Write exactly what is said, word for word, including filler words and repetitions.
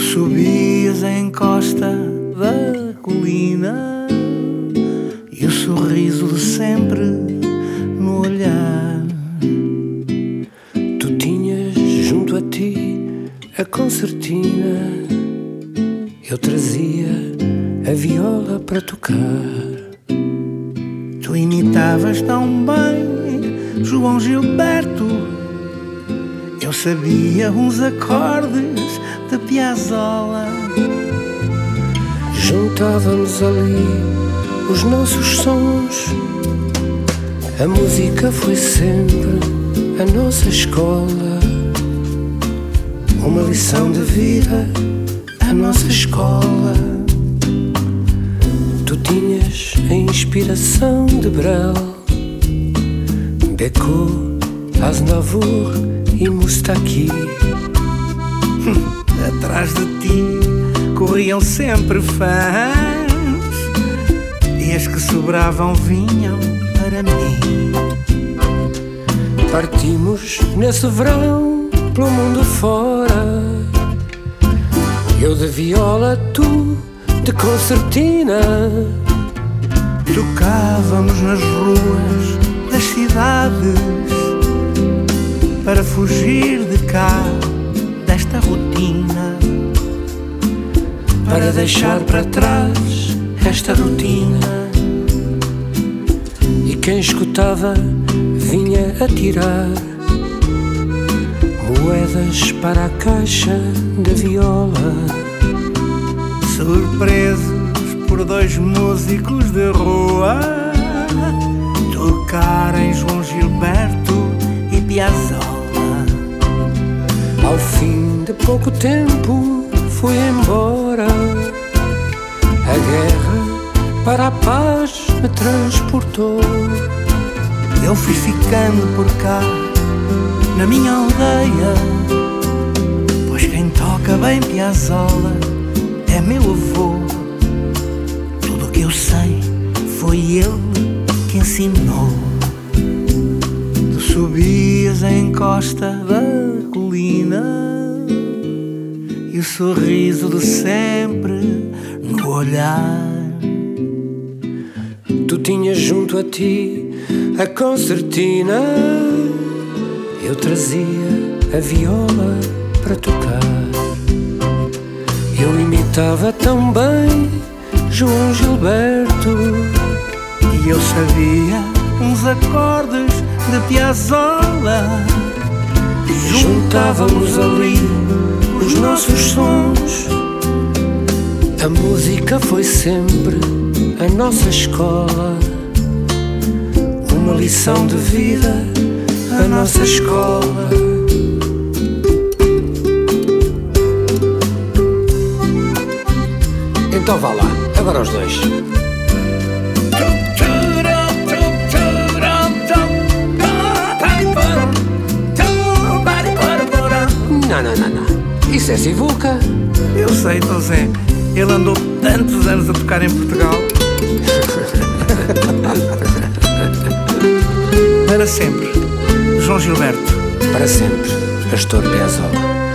Subias a encosta da colina e o sorriso de sempre no olhar. Tu tinhas junto a ti a concertina, eu trazia a viola para tocar. Tu imitavas tão bem João Gilberto, eu sabia uns acordes de Piazzolla. Juntávamos ali os nossos sons, a música foi sempre a nossa escola. Uma lição de vida, a nossa escola. Tu tinhas a inspiração de Brel, Becot, Aznavour e Moustaki. Atrás de ti corriam sempre fãs, e as que sobravam vinham para mim. Partimos nesse verão pelo mundo fora, eu de viola, tu de concertina. Tocávamos nas ruas das cidades para fugir de cá, desta rotina, para deixar para trás esta rotina. E quem escutava vinha a tirar moedas para a caixa da viola. Surpresos por dois músicos de rua tocarem João Gilberto e Piazzolla. Ao fim de pouco tempo fui embora, a guerra para a paz me transportou. Eu fui ficando por cá, na minha aldeia, pois quem toca bem Piazzolla é meu avô. Tudo o que eu sei foi ele que ensinou. Tu subias a encosta da colina e o sorriso de sempre no olhar. Tu tinhas junto a ti a concertina, eu trazia a viola para tocar. Eu imitava tão bem João Gilberto, e eu sabia uns acordes de Piazzolla. Juntávamos ali os nossos sons, a música foi sempre a nossa escola. Uma lição de vida, a nossa escola. Então vá lá, agora os dois. Não, não, não, não. Isso é Sivuca. Eu sei, Dom Zé. Ele andou tantos anos a tocar em Portugal. Para sempre, João Gilberto. Para sempre, Astor Piazzolla.